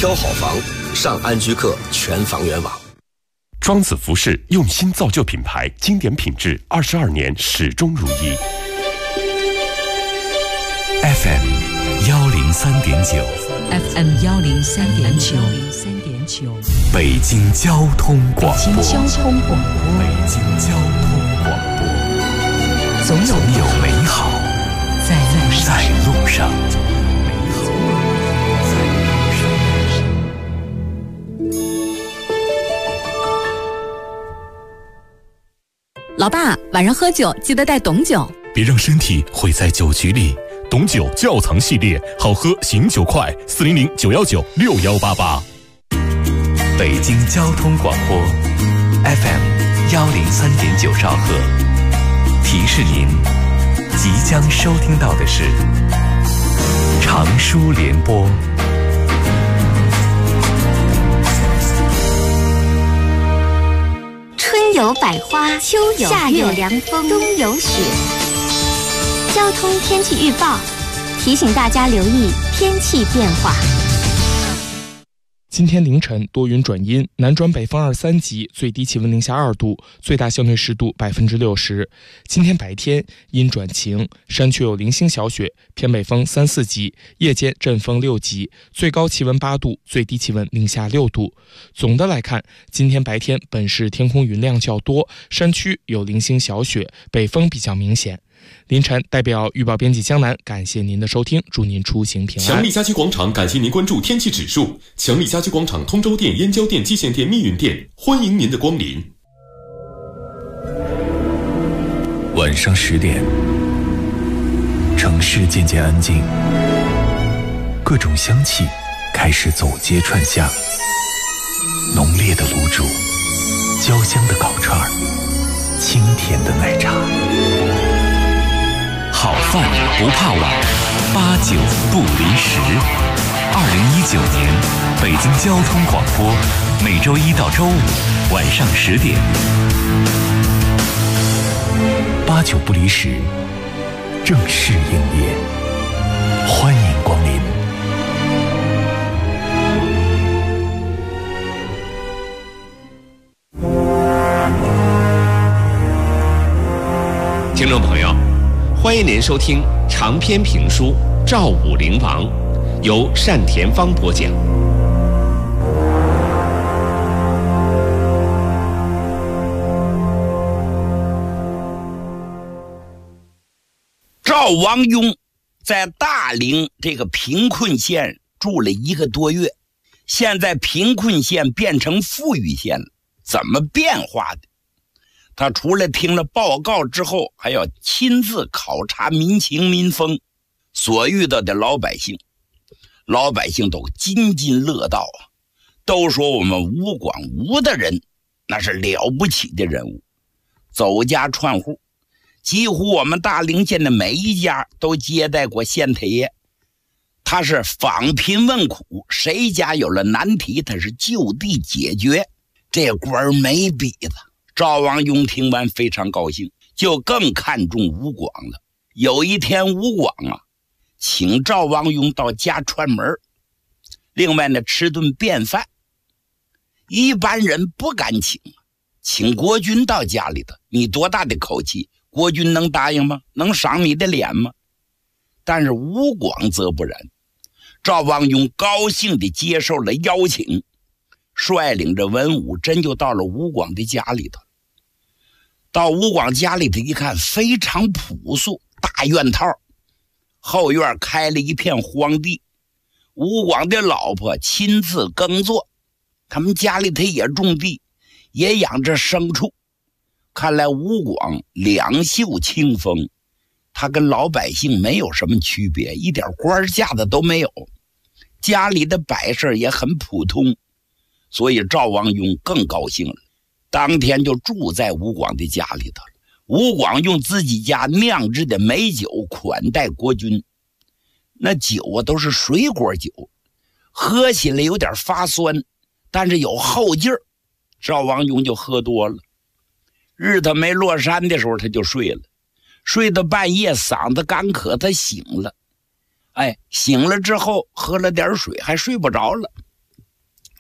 挑好房，上安居客全房源网。 庄子服饰用心造就品牌，经典品质22年始终如一。 FM 103.9 FM 103.9 北京交通广播。 北京交通广播。 北京交通广播。总有美好在路上。 老爸，晚上喝酒记得带董酒， 别让身体毁在酒局里。董酒窖藏系列，好喝醒酒快，400-919-6188。北京交通广播 FM 103.9兆赫，提示您即将收听到的是长舒联播。 春有百花，秋有夏有凉风，冬有雪。交通天气预报提醒大家留意天气变化。 今天凌晨多云转阴，南转北风2、3级，最低气温零下2度，最大相对湿度60%。今天白天阴转晴，山区有零星小雪，偏北风3、4级，夜间阵风6级，最高气温8度，最低气温零下6度。总的来看，今天白天本市天空云量较多，山区有零星小雪，北风比较明显。凌晨代表预报编辑江南感谢您的收听，祝您出行平安。 强力家居广场感谢您关注天气指数。强力家居广场通州店、燕郊店、蓟县店、密云店，欢迎您的光临。 晚上10点，城市渐渐安静，各种香气开始走街串巷，浓烈的卤煮，焦香的烤串，清甜的奶茶。好饭不怕晚，89不离10。2019年，北京交通广播，每周1到周5晚上10点，89不离10正式营业，欢迎光临。 听众朋友，欢迎您收听长篇评书《赵武灵王》，由单田芳播讲。 赵王雍在大陵这个贫困县住了1个多月，现在贫困县变成富裕县了，怎么变化的？他除了听了报告之后，还要亲自考察民情民风，所遇到的老百姓都津津乐道啊，都说我们吴广吴的人那是了不起的人物，走家串户，几乎我们大陵县的每一家都接待过县太爷。他是访贫问苦，谁家有了难题他是就地解决，这官没比的。赵王雍听完非常高兴，就更看重吴广了。有一天吴广请赵王雍到家串门，另外呢吃顿便饭。一般人不敢请国君到家里头，你多大的口气，国君能答应吗？能赏你的脸吗？但是吴广则不然，赵王雍高兴地接受了邀请，率领着文武真就到了吴广的家里头。到吴广家里头一看，非常朴素，大院套，后院开了一片荒地，吴广的老婆亲自耕作，他们家里头也种地，也养着牲畜。看来吴广两袖清风，他跟老百姓没有什么区别，一点官架子都没有，家里的摆设也很普通，所以赵王雍更高兴了，当天就住在吴广的家里头。吴广用自己家酿制的美酒款待国君，那酒都是水果酒，喝起来有点发酸，但是有后劲儿。赵王雍就喝多了，日头没落山的时候他就睡了，睡到半夜嗓子干渴，他醒了。醒了之后喝了点水，还睡不着了，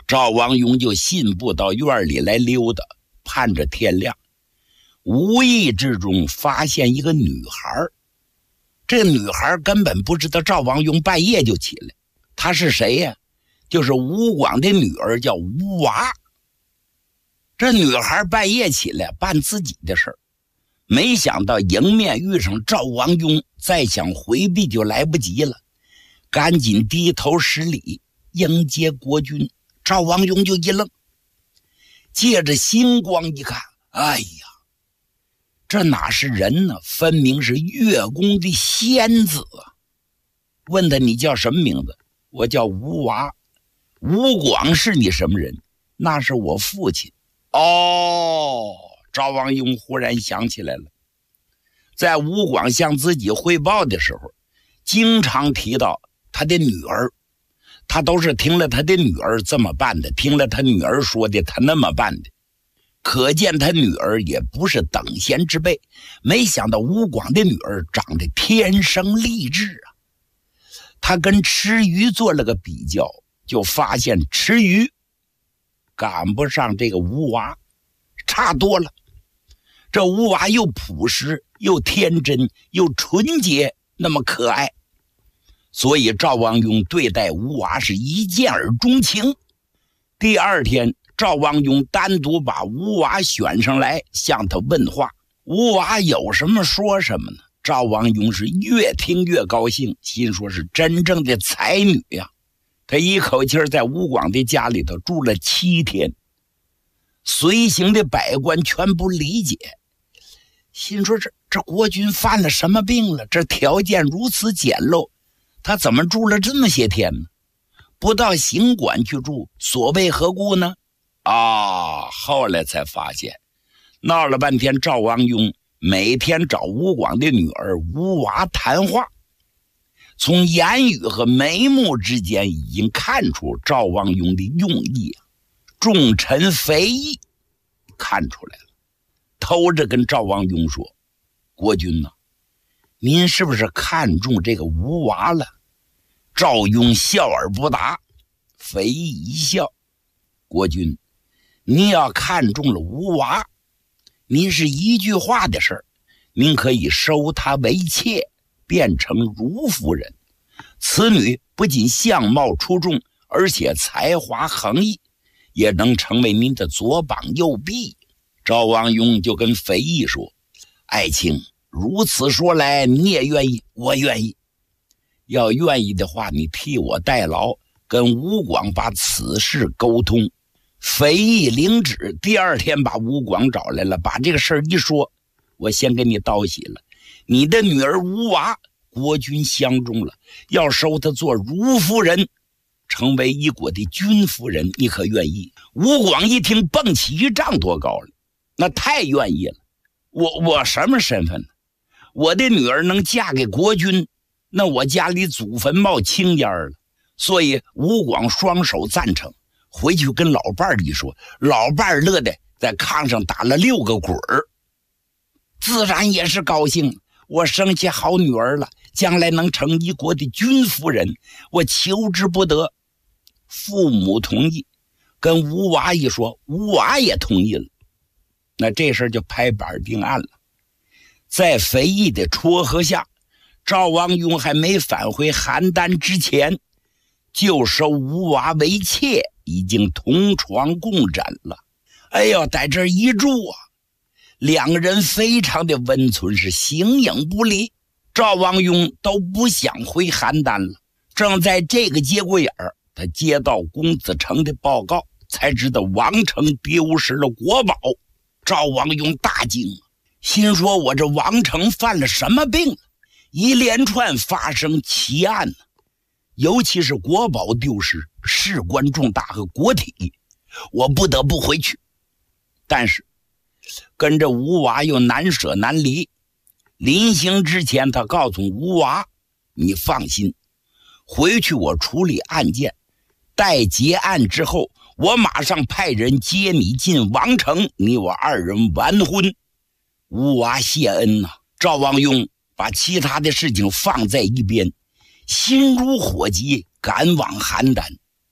赵王庸就信步到院里来溜达，盼着天亮。无意之中发现一个女孩，这个女孩根本不知道赵王庸半夜就起来。她是谁呀？就是吴广的女儿，叫吴娃。这女孩半夜起来办自己的事儿，没想到迎面遇上赵王庸，再想回避就来不及了，赶紧低头施礼迎接国君。赵王庸就一愣，借着星光一看，哎呀，这哪是人呢？分明是月宫的仙子啊！问他你叫什么名字？我叫吴娃。吴广是你什么人？那是我父亲。哦，赵王庸忽然想起来了，在吴广向自己汇报的时候，经常提到他的女儿，他都是听了他的女儿这么办的，听了他女儿说的，他那么办的。可见他女儿也不是等闲之辈，没想到吴广的女儿长得天生丽质啊！他跟池鱼做了个比较，就发现池鱼赶不上这个吴娃，差多了。这吴娃又朴实又天真又纯洁，那么可爱，所以赵王庸对待吴娃是一见而钟情。第二天，赵王庸单独把吴娃选上来向他问话，吴娃有什么说什么呢？赵王庸是越听越高兴，心说是真正的才女呀。他一口气在吴广的家里头住了7天，随行的百官全不理解，心说这国君犯了什么病了？这条件如此简陋，他怎么住了这么些天呢？不到行馆去住，所谓何故呢？后来才发现，闹了半天，赵王庸每天找吴广的女儿吴娃谈话，从言语和眉目之间已经看出赵王庸的用意啊。重臣肥义看出来了，偷着跟赵王庸说：“国君呐，您是不是看中这个吴娃了？”赵庸笑而不答。肥义一笑：“国君，您要看中了吴娃，您是一句话的事儿，您可以收她为妾，变成如夫人。此女不仅相貌出众，而且才华横溢，也能成为您的左膀右臂。”赵王庸就跟肥义说：“爱卿，如此说来，你也愿意？我愿意。要愿意的话，你替我代劳，跟吴广把此事沟通。”肥义领旨，第二天把吴广找来了，把这个事儿一说：“我先给你道喜了，你的女儿吴娃，国君相中了，要收她做如夫人，成为一国的君夫人，你可愿意？”吴广一听，蹦起1丈多高了，那太愿意了。我什么身份呢？我的女儿能嫁给国君，那我家里祖坟冒青烟了。所以吴广双手赞成，回去跟老伴儿一说，老伴儿乐得在炕上打了6个滚儿，自然也是高兴。我生下好女儿了，将来能成一国的君夫人，我求之不得。父母同意，跟吴娃一说，吴娃也同意了。那这事儿就拍板定案了。在肥义的撮合下，赵王庸还没返回邯郸之前，就收吴娃为妾，已经同床共枕了。哎呦，在这一住啊，两个人非常的温存，是形影不离。赵王庸都不想回邯郸了。正在这个节骨眼儿，他接到公子成的报告，才知道王成丢失了国宝。赵王庸大惊，心说我这王成犯了什么病？一连串发生奇案，尤其是国宝丢失，事关重大和国体，我不得不回去。但是跟着吴娃又难舍难离，临行之前他告诉吴娃，你放心，回去我处理案件，待结案之后，我马上派人接你进王城，你我2人完婚。吴娃谢恩呐。赵王庸把其他的事情放在一边，心如火急，赶往邯郸。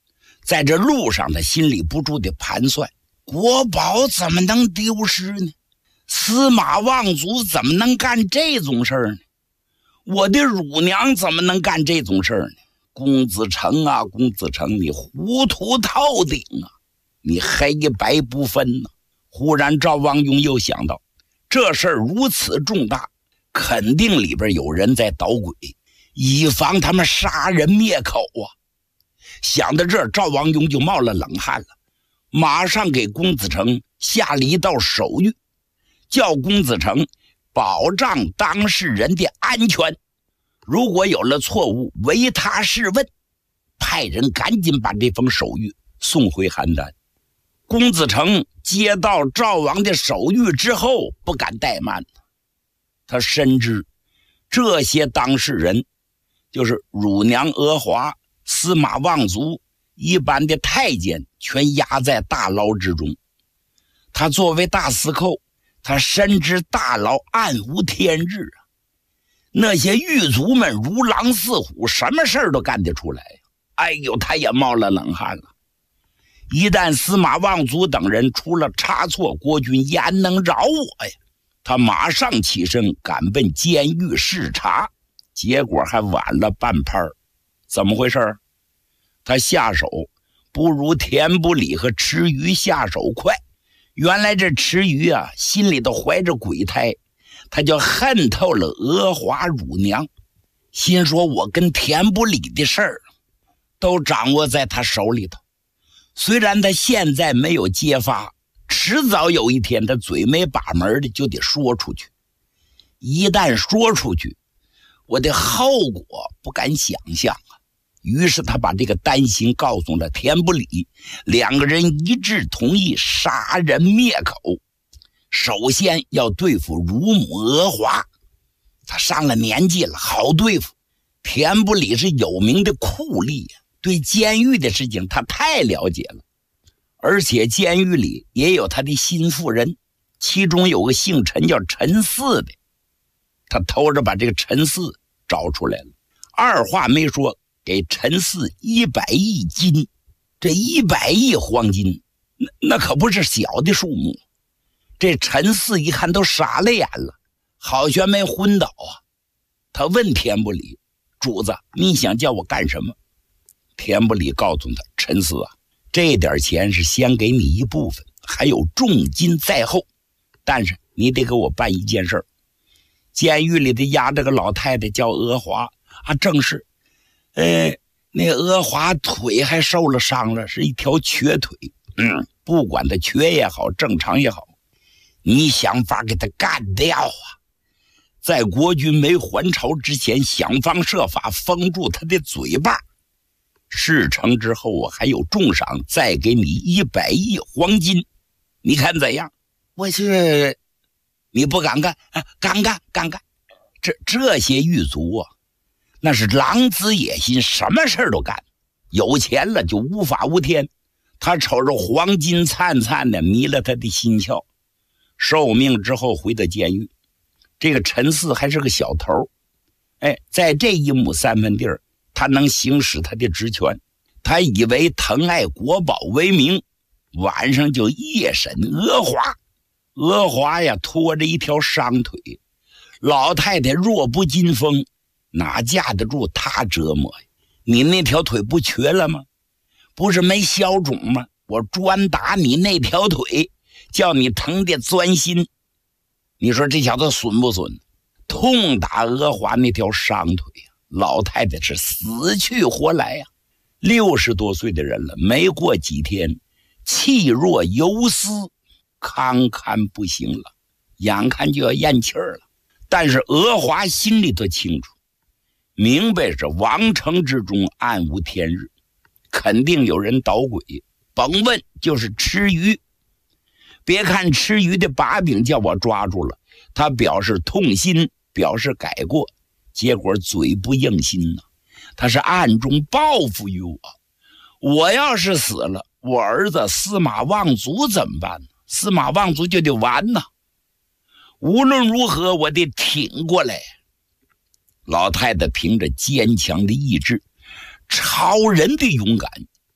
在这路上，他心里不住的盘算：国宝怎么能丢失呢？司马望族怎么能干这种事儿呢？我的乳娘怎么能干这种事儿呢？公子成啊，公子成，你糊涂透顶啊，你黑白不分呢。忽然赵王雍又想到，这事儿如此重大，肯定里边有人在捣鬼，以防他们杀人灭口啊。想到这儿，赵王雍就冒了冷汗了，马上给公子成下了一道手谕，叫公子成保障当事人的安全，如果有了错误，唯他是问。派人赶紧把这封手谕送回邯郸。公子成接到赵王的手谕之后，不敢怠慢，他深知这些当事人就是乳娘娥华、司马望族一般的太监，全压在大牢之中。他作为大司寇，他深知大牢暗无天日啊，那些狱卒们如狼似虎，什么事儿都干得出来。哎呦，他也冒了冷汗了。一旦司马望族等人出了差错，国君焉能饶我呀？他马上起身赶奔监狱视察，结果还晚了半拍。怎么回事？他下手不如田不礼和池鱼下手快。原来这池鱼啊，心里头怀着鬼胎，他就恨透了娥华乳娘，心说我跟田不礼的事儿都掌握在他手里头。虽然他现在没有揭发，迟早有一天他嘴没把门的就得说出去。一旦说出去，我的后果不敢想象啊。于是他把这个担心告诉了田不礼，两个人一致同意杀人灭口。首先要对付乳母娥华，他上了年纪了，好对付。田不礼是有名的酷吏啊，对监狱的事情他太了解了，而且监狱里也有他的心腹人，其中有个姓陈叫陈四的，他偷着把这个陈四找出来了，二话没说给陈四100亿金。这100亿黄金那可不是小的数目。这陈四一看都傻了眼了，好悬没昏倒啊。他问田不礼，主子你想叫我干什么？田不礼告诉他，陈四啊，这点钱是先给你一部分，还有重金在后，但是你得给我办一件事儿。监狱里的压着个老太太叫娥华啊，正是那娥华腿还受了伤了，是一条瘸腿。不管他瘸也好，正常也好，你想法给他干掉啊！在国君没还朝之前，想方设法封住他的嘴巴。事成之后，我还有重赏，再给你100亿黄金，你看怎样？我是你不敢干啊？敢干。这些狱卒啊，那是狼子野心，什么事都干。有钱了就无法无天。他瞅着黄金灿灿的，迷了他的心窍。受命之后回到监狱，这个陈四还是个小头，在这1亩3分地儿，他能行使他的职权。他以为疼爱国宝为名，晚上就夜审娥华。娥华呀，拖着一条伤腿，老太太弱不禁风，哪架得住他折磨呀？你那条腿不瘸了吗？不是没消肿吗？我专打你那条腿，叫你疼得钻心。你说这小子损不损？痛打娥华那条伤腿呀，老太太是死去活来呀。60多岁的人了，没过几天，气若游丝，堪堪不行了，眼看就要咽气儿了。但是娥华心里头清楚，明白是王城之中暗无天日，肯定有人捣鬼，甭问就是吃鱼。别看吃鱼的把柄叫我抓住了，他表示痛心，表示改过，结果嘴不应心呢。他是暗中报复于我。我要是死了，我儿子司马望族怎么办呢？司马望族就得完呢。无论如何我得挺过来。老太太凭着坚强的意志，超人的勇敢，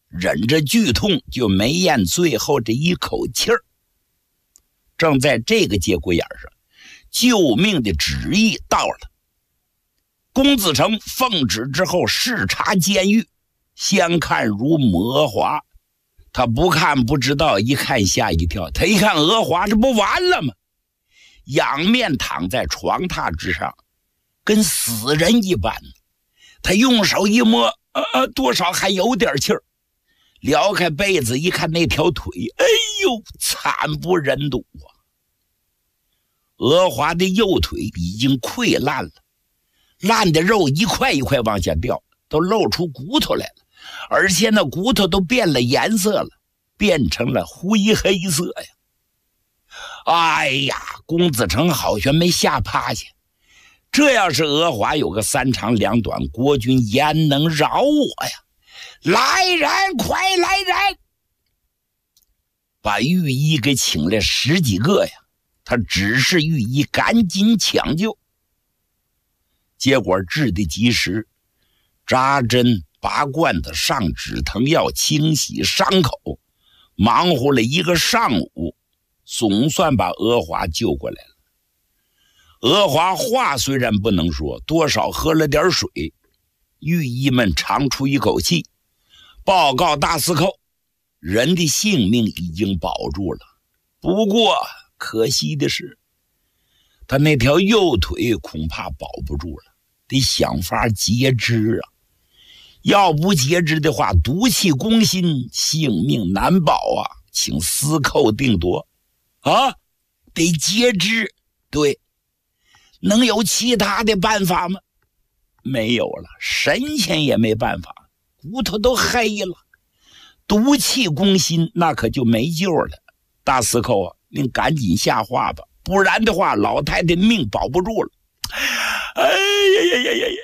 忍着剧痛就没咽最后这一口气儿。正在这个节骨眼上，救命的旨意到了。公子成奉旨之后视察监狱，相看如母娥华。他不看不知道，一看吓一跳。他一看娥华，这不完了吗？仰面躺在床榻之上，跟死人一般。他用手一摸，多少还有点气儿。撩开被子一看，那条腿，哎呦，惨不忍睹啊！娥华的右腿已经溃烂了，烂的肉一块一块往下掉，都露出骨头来了，而且那骨头都变了颜色了，变成了灰黑色呀！哎呀，公子成好悬没吓趴下。这要是娥华有个3长2短，国君焉能饶我呀？来人，快来人！把御医给请来10几个呀，他指示御医赶紧抢救。结果治得及时，扎针、拔罐子、上止疼药、清洗伤口，忙活了一个上午，总算把娥华救过来了。娥华话虽然不能说，多少喝了点水。御医们长出一口气，报告大司寇，人的性命已经保住了。不过可惜的是，他那条右腿恐怕保不住了，得想法截肢啊！要不截肢的话，毒气攻心，性命难保啊！请司寇定夺啊！得截肢。对，能有其他的办法吗？没有了，神仙也没办法，骨头都黑了，毒气攻心，那可就没救了。大司寇啊，您赶紧下话吧，不然的话，老太太命保不住了。哎呀呀呀呀呀！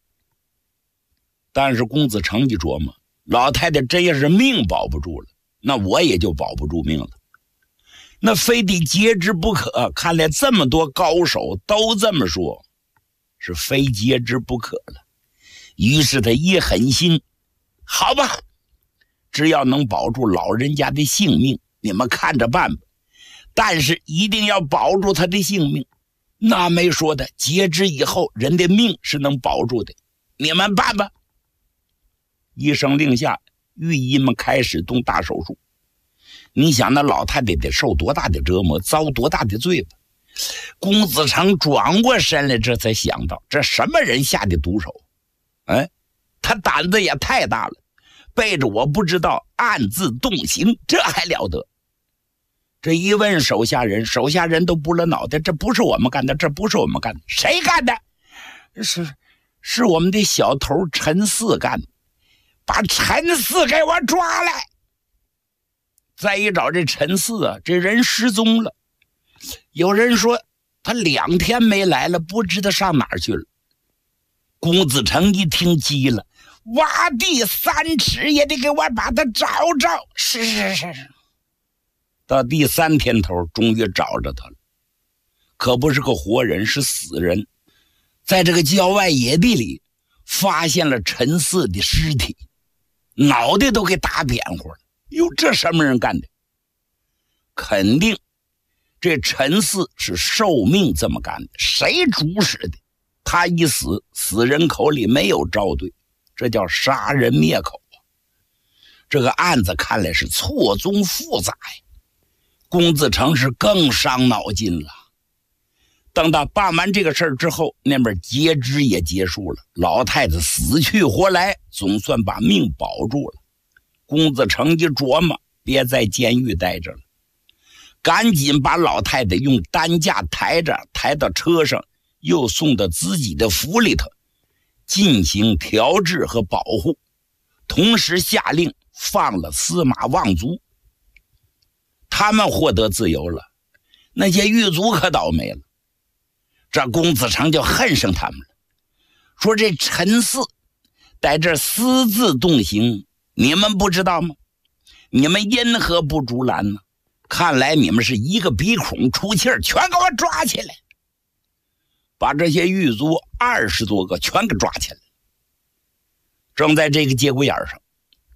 但是公子成一琢磨，老太太真要是命保不住了，那我也就保不住命了。那非得截肢不可，看来这么多高手都这么说，是非截肢不可了。于是他一狠心，好吧，只要能保住老人家的性命，你们看着办吧。但是一定要保住他的性命，那没说的，截肢以后人的命是能保住的，你们办吧。一声令下，御医们开始动大手术。你想那老太太得受多大的折磨，遭多大的罪吧？公子成转过身来，这才想到这什么人下的毒手。哎，他胆子也太大了，背着我不知道暗自动刑，这还了得？这一问手下人，手下人都拨了脑袋，这不是我们干的，这不是我们干的。谁干的？是我们的小头陈四干的，把陈四给我抓来。再一找这陈四啊，这人失踪了。有人说他2天没来了，不知道上哪儿去了。公子成一听急了，挖地3尺也得给我把他找着。是。到第3天头，终于找着他了，可不是个活人，是死人。在这个郊外野地里发现了陈四的尸体，脑袋都给打扁乎了。哟，这什么人干的？肯定这陈四是受命这么干的，谁主使的？他一死，死人口里没有招对，这叫杀人灭口啊！这个案子看来是错综复杂呀。公子成是更伤脑筋了。等到办完这个事儿之后，那边截肢也结束了，老太太死去活来，总算把命保住了。公子成一琢磨，别在监狱待着了，赶紧把老太太用担架抬着，抬到车上，又送到自己的府里头进行调治和保护，同时下令放了司马望族。他们获得自由了，那些狱卒可倒霉了。这公子成就恨上他们了，说这陈四在这私自动刑，你们不知道吗？你们因何不阻拦呢？看来你们是一个鼻孔出气儿，全给我抓起来，把这些狱卒20多个全给抓起来。正在这个节骨眼上，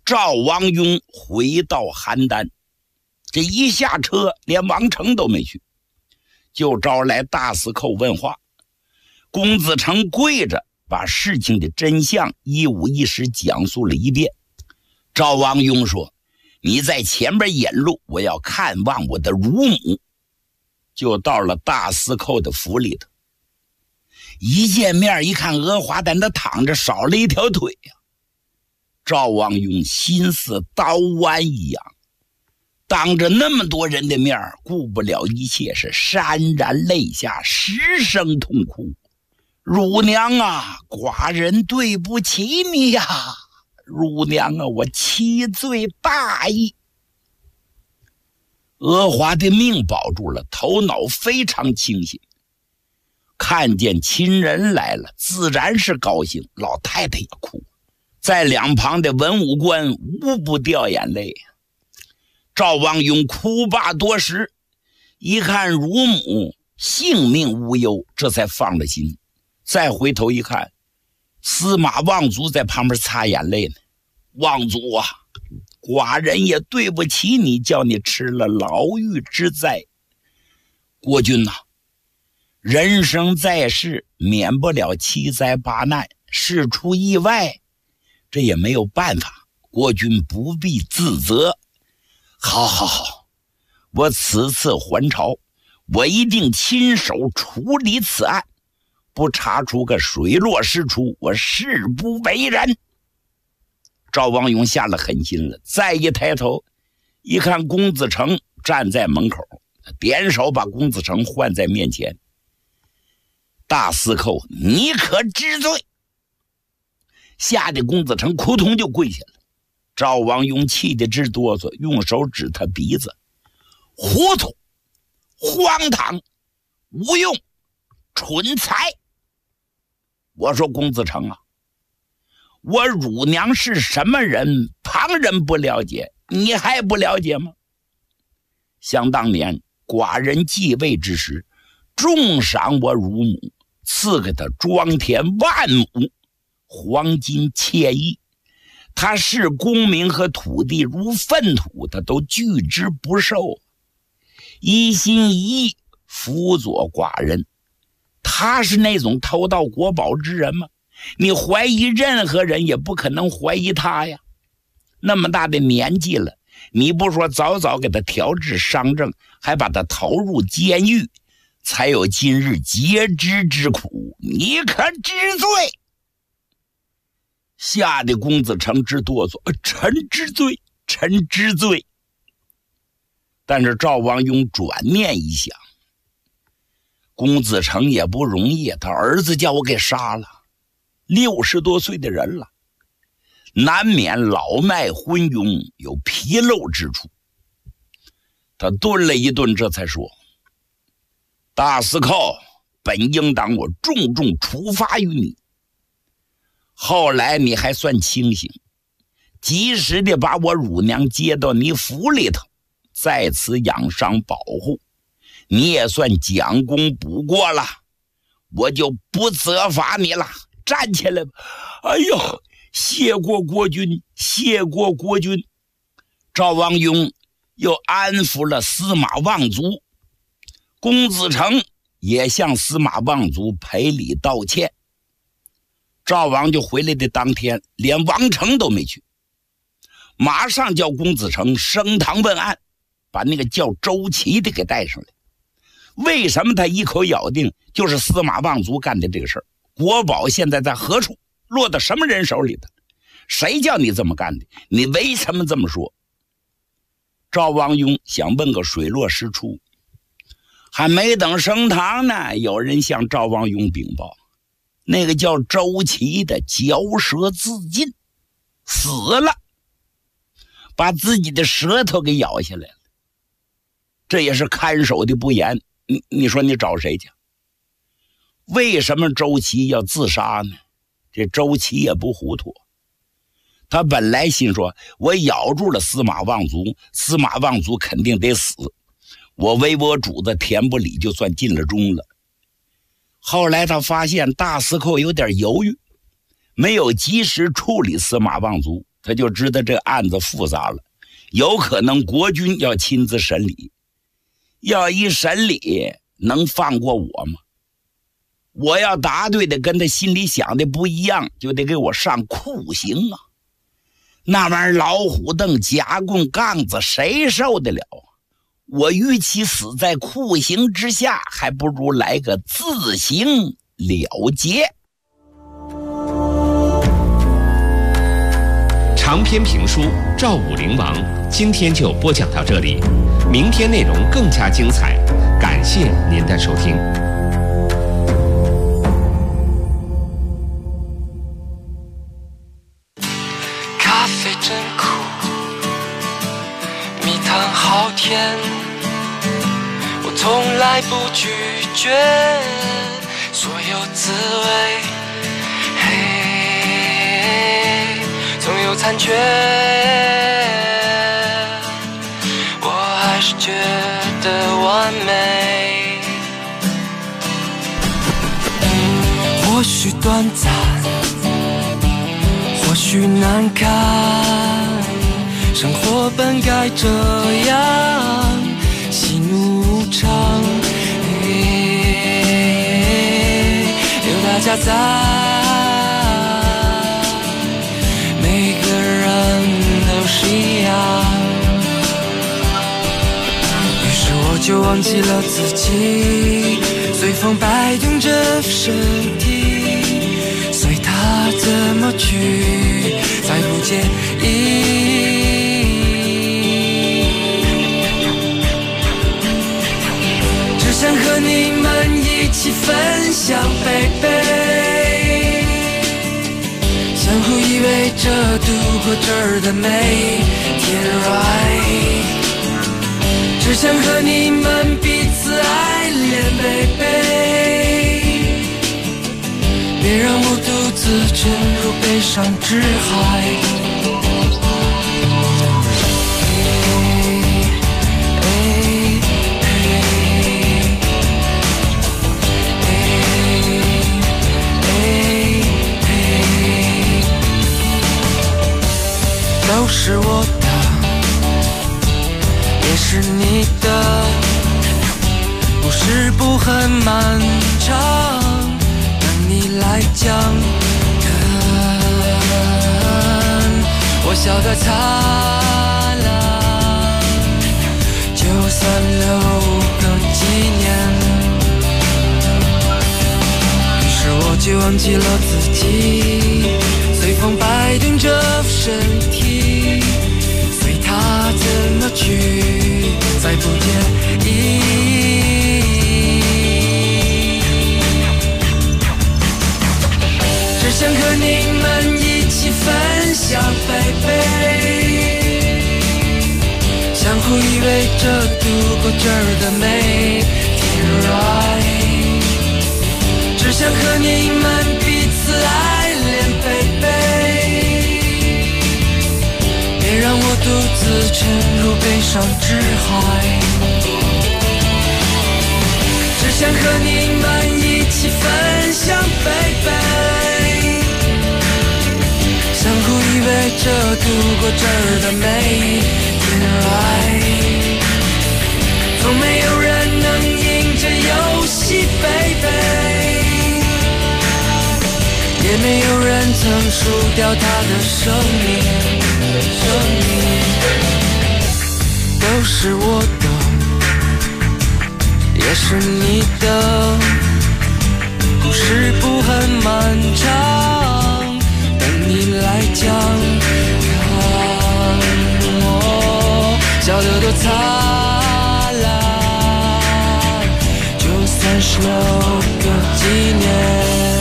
赵王雍回到邯郸，这一下车连王城都没去，就招来大司寇问话。公子成跪着把事情的真相一五一十讲述了一遍。赵王雍说：你在前边引路，我要看望我的乳母。就到了大司寇的府里头，一见面一看娥华在那躺着，少了一条腿呀。赵王雍心似刀剜一样，当着那么多人的面，顾不了一切，是潸然泪下，失声痛哭。乳娘啊，寡人对不起你呀！乳娘啊，我欺罪大意。娥华的命保住了，头脑非常清醒，看见亲人来了，自然是高兴。老太太也哭，在两旁的文武官无不掉眼泪。赵王雍哭罢多时，一看乳母性命无忧，这才放了心。再回头一看，司马望族在旁边擦眼泪呢。望族啊，寡人也对不起你，叫你吃了牢狱之灾。国君呐，人生在世免不了七灾八难，事出意外，这也没有办法，国君不必自责。好，我此次还朝，我一定亲手处理此案，不查出个水落石出，我誓不为人。赵王雍下了狠心了，再一抬头一看公子成站在门口，点手把公子成唤在面前。大司寇，你可知罪？吓得公子成扑通就跪下了。赵王雍气得直哆嗦，用手指他鼻子：糊涂，荒唐，无用，蠢材。我说公子成啊，我乳娘是什么人，旁人不了解，你还不了解吗？想当年寡人继位之时，重赏我乳母，赐给她庄田万亩，黄金切亿，她视功名和土地如粪土，她都拒之不受，一心一意辅佐寡人。他是那种偷盗国宝之人吗？你怀疑任何人也不可能怀疑他呀。那么大的年纪了，你不说早早给他调治伤症，还把他投入监狱，才有今日截肢之苦，你可知罪？吓得公子成直哆嗦，臣知罪，臣知罪。但是赵王雍转念一想，公子成也不容易，他儿子叫我给杀了，60多岁的人了，难免老迈昏庸，有纰漏之处。他顿了一顿，这才说：大司寇，本应当我重重处罚于你。后来你还算清醒，及时的把我乳娘接到你府里头，在此养伤保护，你也算将功补过了，我就不责罚你了。站起来吧！哎呦，谢过国君，谢过国君。赵王雍又安抚了司马望族，公子成也向司马望族赔礼道歉。赵王就回来的当天，连王城都没去，马上叫公子成升堂问案，把那个叫周琦的给带上来。为什么他一口咬定就是司马望族干的这个事儿？国宝现在在何处？落到什么人手里的？谁叫你这么干的？你为什么这么说？赵王雍想问个水落石出，还没等升堂呢，有人向赵王雍禀报，那个叫周琦的嚼舌自尽，死了，把自己的舌头给咬下来了。这也是看守的不严，你说你找谁去？为什么周琦要自杀呢？这周琦也不糊涂，他本来心说，我咬住了司马望族，司马望族肯定得死，我为我主子田不礼就算尽了忠了。后来他发现大司寇有点犹豫，没有及时处理司马望族， 他就知道这案子复杂了，有可能国军要亲自审理。要一审理，能放过我吗？我要答对的跟他心里想的不一样，就得给我上酷刑啊！那玩意儿老虎凳、夹棍、杠子，谁受得了啊？我与其死在酷刑之下，还不如来个自行了结。 长篇评书《赵武灵王》今天就播讲到这里，明天内容更加精彩，感谢您的收听。 咖啡真苦，蜜糖好甜，我从来不拒绝所有滋味，总有残缺，我还是觉得完美。或许短暂，或许难堪，生活本该这样，喜怒无常，有大家在，每个人都是一样。于是我就忘记了自己，随风摆动着身体，随它怎么去，再不介意。只想和你们一起分享baby，相互依偎着度过这儿的每天 right， 只想和你们彼此爱恋 baby， 别让我独自沉入悲伤之海。都是我的，也是你的，故事不很漫长，等你来讲。我笑得灿烂，就算留个纪念。于是我就忘记了自己，随风摆动着身体，随它怎么去，再不介意。只想和你们一起分享baby，相互依偎着度过这儿的每天 right， 只想和你们彼此爱恋baby， 别让我独自沉入悲伤之海，只想和你们一起分享baby， 相互依偎着度过这儿的每天 right， 从没有人能赢这游戏 baby，也没有人曾输掉他的生命，都是我的，也是你的，故事不很漫长，等你来讲。看我笑得多灿烂，就算是留个纪念。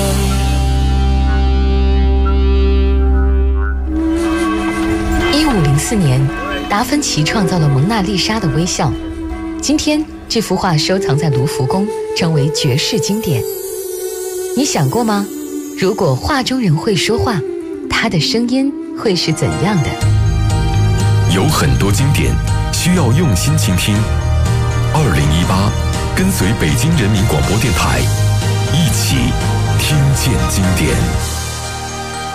1504年，达芬奇创造了蒙娜丽莎的微笑。今天，这幅画收藏在卢浮宫，成为绝世经典。你想过吗？如果画中人会说话，他的声音会是怎样的？ 有很多经典需要用心倾听。2018，跟随北京人民广播电台，一起听见经典。